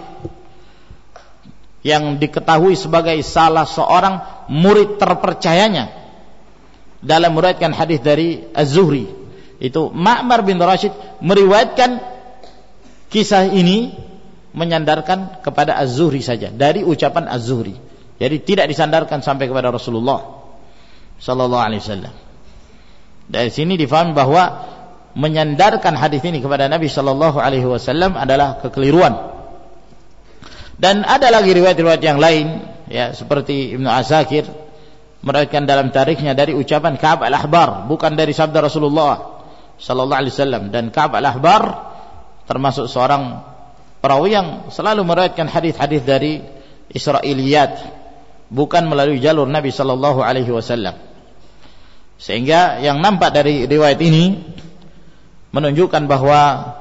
yang diketahui sebagai salah seorang murid terpercayanya dalam meriwayatkan hadis dari Az-Zuhri, itu Ma'mar bin Rashid meriwayatkan kisah ini menyandarkan kepada Az-Zuhri saja, dari ucapan Az-Zuhri. Jadi tidak disandarkan sampai kepada Rasulullah sallallahu alaihi wasallam. Dari sini difahami bahwa menyandarkan hadis ini kepada Nabi sallallahu alaihi wasallam adalah kekeliruan. Dan ada lagi riwayat-riwayat yang lain, ya, seperti Ibnu Asakir meriwayatkan dalam tarikhnya dari ucapan Ka'ab al-Ahbar, bukan dari sabda Rasulullah sallallahu alaihi wasallam. Dan Ka'ab al-Ahbar termasuk seorang perawi yang selalu meriwayatkan hadis-hadis dari Israiliyat, bukan melalui jalur Nabi sallallahu alaihi wasallam. Sehingga yang nampak dari riwayat ini menunjukkan bahwa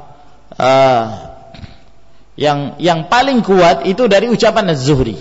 yang paling kuat itu dari ucapan Az-Zuhri.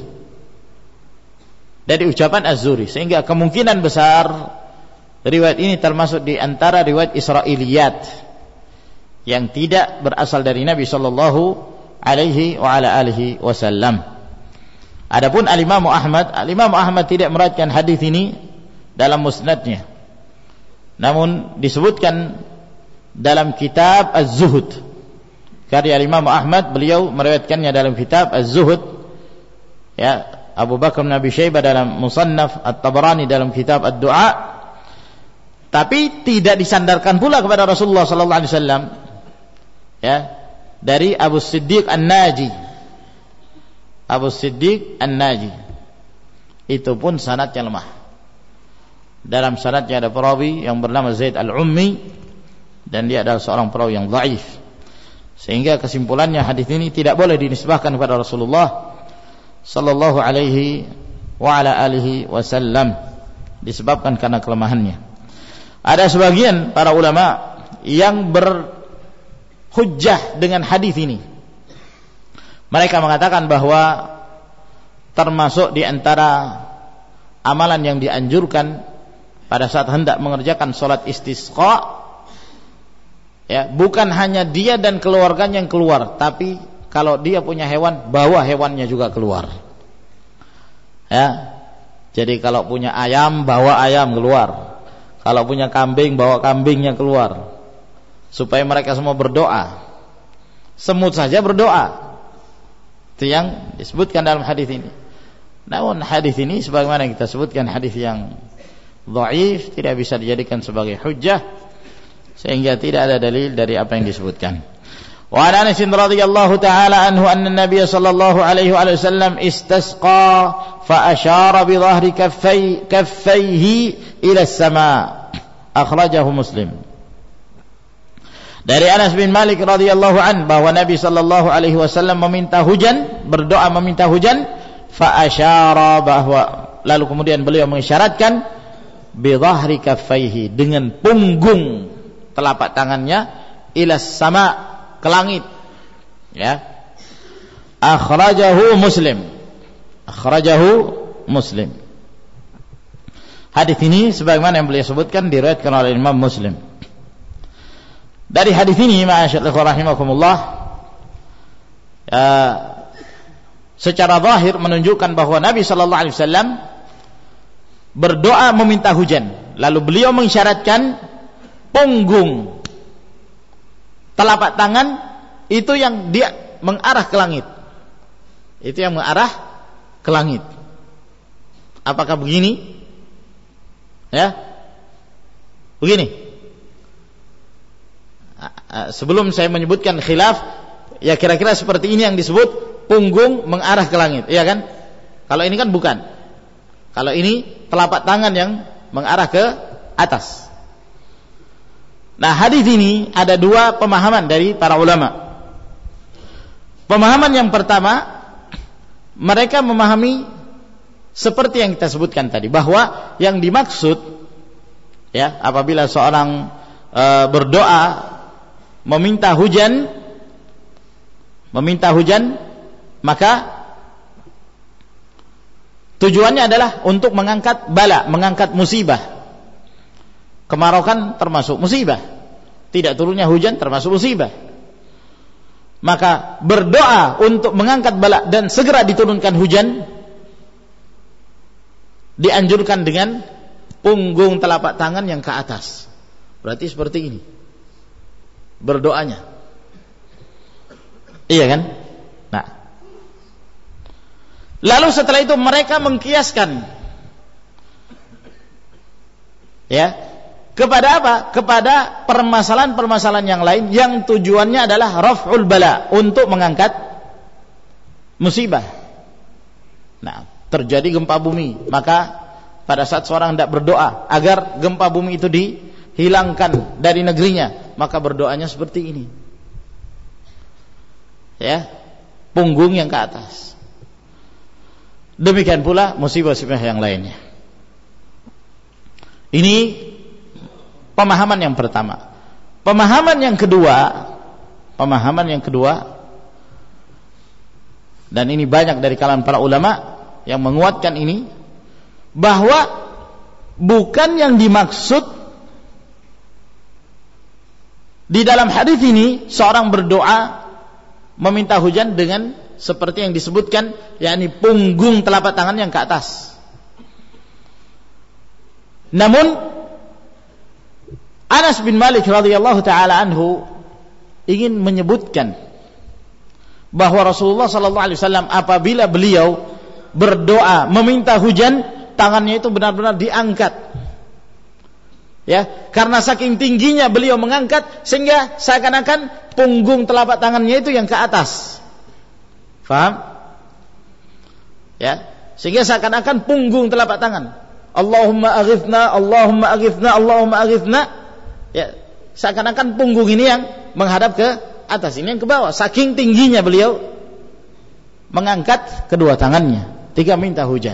Dari ucapan Az-Zuhri, sehingga kemungkinan besar riwayat ini termasuk di antara riwayat Israiliyat yang tidak berasal dari Nabi sallallahu alaihi wa ala alihi wasallam. Adapun Al-Imam Ahmad tidak meriwayatkan hadis ini dalam musnadnya. Namun disebutkan dalam kitab Az-Zuhud, karya Imam Ahmad, beliau meriwayatkannya dalam kitab Az-Zuhud. Ya, Abu Bakar bin Abi Syaibah dalam Musannaf, At-Tabarani dalam kitab Ad-Du'a. Tapi tidak disandarkan pula kepada Rasulullah sallallahu alaihi wasallam. Ya, dari Abu Siddiq An-Naji. Abu Siddiq An-Naji. Itu pun sanadnya lemah. Dalam sanadnya ada perawi yang bernama Zaid Al-Ummi, dan dia adalah seorang perawi yang dhaif. Sehingga kesimpulannya hadis ini tidak boleh dinisbahkan kepada Rasulullah sallallahu alaihi wa ala alihi wasallam, disebabkan karena kelemahannya. Ada sebagian para ulama yang berhujjah dengan hadis ini. Mereka mengatakan bahwa termasuk di antara amalan yang dianjurkan pada saat hendak mengerjakan salat istisqa, ya, bukan hanya dia dan keluarganya yang keluar, tapi kalau dia punya hewan, bawa hewannya juga keluar. Ya. Jadi kalau punya ayam, bawa ayam keluar. Kalau punya kambing, bawa kambingnya keluar. Supaya mereka semua berdoa. Semut saja berdoa. Itu yang disebutkan dalam hadis ini. Namun hadis ini sebagaimana kita sebutkan, hadis yang dhaif, tidak bisa dijadikan sebagai hujjah, sehingga tidak ada dalil dari apa yang disebutkan. Wa an Anas radhiyallahu taala anhu anna an-nabiy sallallahu alaihi wasallam istasqa fa asyara bi dhahri kaffayhi ila as-sama'. Akhrajahu Muslim. Dari Anas bin Malik radhiyallahu an bahwa Nabi sallallahu alaihi wasallam meminta hujan, berdoa meminta hujan, fa asyara, bahwa lalu kemudian beliau mengisyaratkan bi dhahri kaffayhi, dengan punggung telapak tangannya, ila as-sama', ke langit. Ya. Akhrajahu Muslim. Hadis ini sebagaimana yang beliau sebutkan diriwayatkan oleh Imam Muslim. Dari hadis ini, ma'asyiral rahimakumullah, secara zahir menunjukkan bahwa Nabi sallallahu alaihi wasallam berdoa meminta hujan, lalu beliau mengisyaratkan punggung telapak tangan itu yang dia mengarah ke langit. Itu yang mengarah ke langit. Apakah begini? Ya. Begini. Sebelum saya menyebutkan khilaf, ya kira-kira seperti ini yang disebut punggung mengarah ke langit, iya kan? Kalau ini kan bukan. Kalau ini telapak tangan yang mengarah ke atas. Nah, hadis ini ada dua pemahaman dari para ulama. Pemahaman yang pertama, mereka memahami seperti yang kita sebutkan tadi, bahwa yang dimaksud, ya, apabila seorang berdoa meminta hujan, maka tujuannya adalah untuk mengangkat bala, mengangkat musibah. Kemarau kan termasuk musibah, tidak turunnya hujan termasuk musibah. Maka berdoa untuk mengangkat bala dan segera diturunkan hujan dianjurkan dengan punggung telapak tangan yang ke atas. Berarti seperti ini berdoanya, iya kan? Nah, lalu setelah itu mereka mengkiaskan, ya, kepada apa? Kepada permasalahan-permasalahan yang lain yang tujuannya adalah raf'ul bala, untuk mengangkat musibah. Nah, terjadi gempa bumi, maka pada saat seorang hendak berdoa agar gempa bumi itu dihilangkan dari negerinya, maka berdoanya seperti ini. Ya, punggung yang ke atas. Demikian pula musibah-musibah yang lainnya. Ini pemahaman yang pertama. Pemahaman yang kedua, dan ini banyak dari kalangan para ulama yang menguatkan ini, bahwa bukan yang dimaksud di dalam hadis ini seorang berdoa meminta hujan dengan seperti yang disebutkan, yakni punggung telapak tangan yang ke atas. Namun Anas bin Malik radhiyallahu taala anhu ingin menyebutkan bahwa Rasulullah sallallahu alaihi wasallam apabila beliau berdoa meminta hujan, tangannya itu benar-benar diangkat. Ya, karena saking tingginya beliau mengangkat sehingga seakan-akan punggung telapak tangannya itu yang ke atas. Faham? Ya, sehingga seakan-akan punggung telapak tangan. Allahumma aghithna, Allahumma aghithna, Allahumma aghithna. Ya, seakan-akan punggung ini yang menghadap ke atas, ini yang ke bawah. Saking tingginya beliau mengangkat kedua tangannya ketika minta hujan.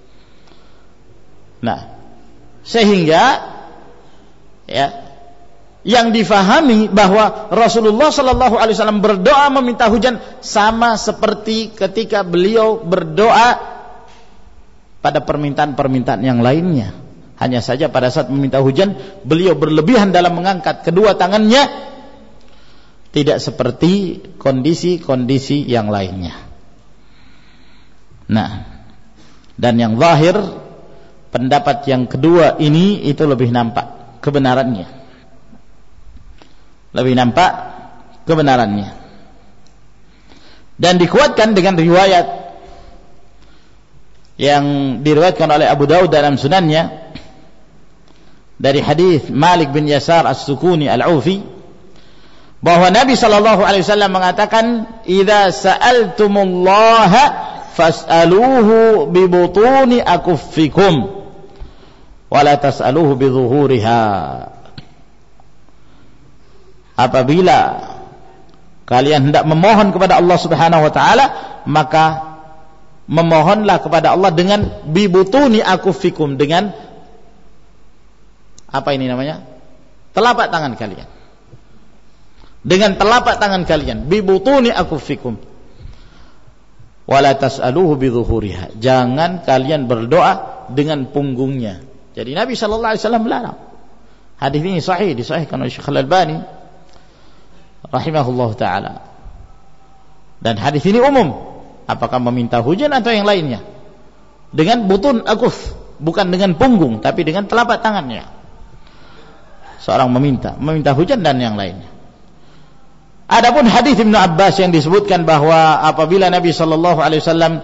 Nah, sehingga ya, yang difahami bahwa Rasulullah sallallahu alaihi wasallam berdoa meminta hujan sama seperti ketika beliau berdoa pada permintaan-permintaan yang lainnya. Hanya saja pada saat meminta hujan beliau berlebihan dalam mengangkat kedua tangannya, tidak seperti kondisi-kondisi yang lainnya. Nah, dan yang zahir, pendapat yang kedua ini itu lebih nampak kebenarannya. Lebih nampak kebenarannya. Dan dikuatkan dengan riwayat yang diriwayatkan oleh Abu Daud dalam sunannya dari hadis Malik bin Yasar As-Sukuni Al-Aufi, bahwa Nabi sallallahu alaihi wasallam mengatakan, "Idza sa'altumullaha fas'aluhu bi butuni akuffikum wa la tas'aluhu bi dhuhuriha." Apabila kalian hendak memohon kepada Allah Subhanahu wa taala, maka memohonlah kepada Allah dengan bi butuni akuffikum, dengan apa ini namanya? Telapak tangan kalian. Dengan telapak tangan kalian, bi butuni akuffikum. Wala tas'aluhu bi dhuhuriha. Jangan kalian berdoa dengan punggungnya. Jadi Nabi sallallahu alaihi wasallam melarang. Hadis ini sahih, disahihkan oleh Syekh Al-Albani rahimahullah taala. Dan hadis ini umum, apakah meminta hujan atau yang lainnya, dengan butun akuf, bukan dengan punggung, tapi dengan telapak tangannya. Seorang meminta hujan dan yang lainnya. Adapun hadis Ibnu Abbas yang disebutkan bahwa apabila Nabi sallallahu alaihi wasallam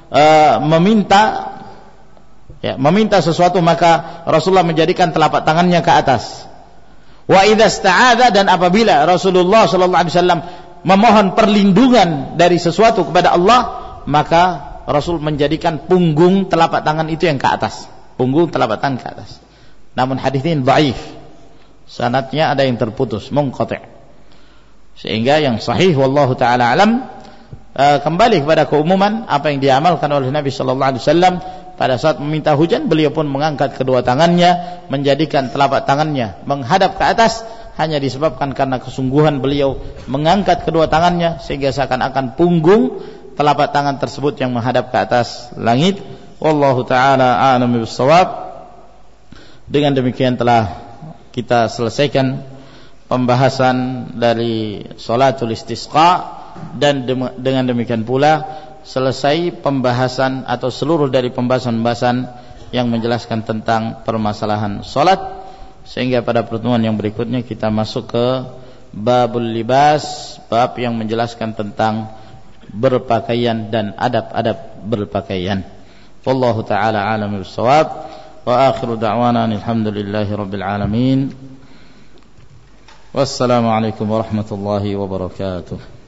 meminta sesuatu, maka Rasulullah menjadikan telapak tangannya ke atas. Wa idza ista'adza, dan apabila Rasulullah sallallahu alaihi wasallam memohon perlindungan dari sesuatu kepada Allah, maka Rasul menjadikan punggung telapak tangan itu yang ke atas. Punggung telapak tangan ke atas. Namun hadis ini dhaif. Sanadnya ada yang terputus, munqati'. Sehingga yang sahih wallahu taala alam, kembali kepada keumuman apa yang diamalkan oleh Nabi sallallahu alaihi wasallam pada saat meminta hujan. Beliau pun mengangkat kedua tangannya, menjadikan telapak tangannya menghadap ke atas, hanya disebabkan karena kesungguhan beliau mengangkat kedua tangannya sehingga seakan-akan punggung telapak tangan tersebut yang menghadap ke atas langit. Wallahu taala a'lam bis-shawab. Dengan demikian telah kita selesaikan pembahasan dari salatul istisqa, dan dengan demikian pula selesai pembahasan atau seluruh dari pembahasan-pembahasan yang menjelaskan tentang permasalahan salat, sehingga pada pertemuan yang berikutnya kita masuk ke babul libas, bab yang menjelaskan tentang berpakaian dan adab-adab berpakaian. Wallahu taala a'lam bis-shawab. Wa akhiru da'wana alhamdulillahi rabbil alamin. Wassalamu alaikum warahmatullahi wabarakatuh.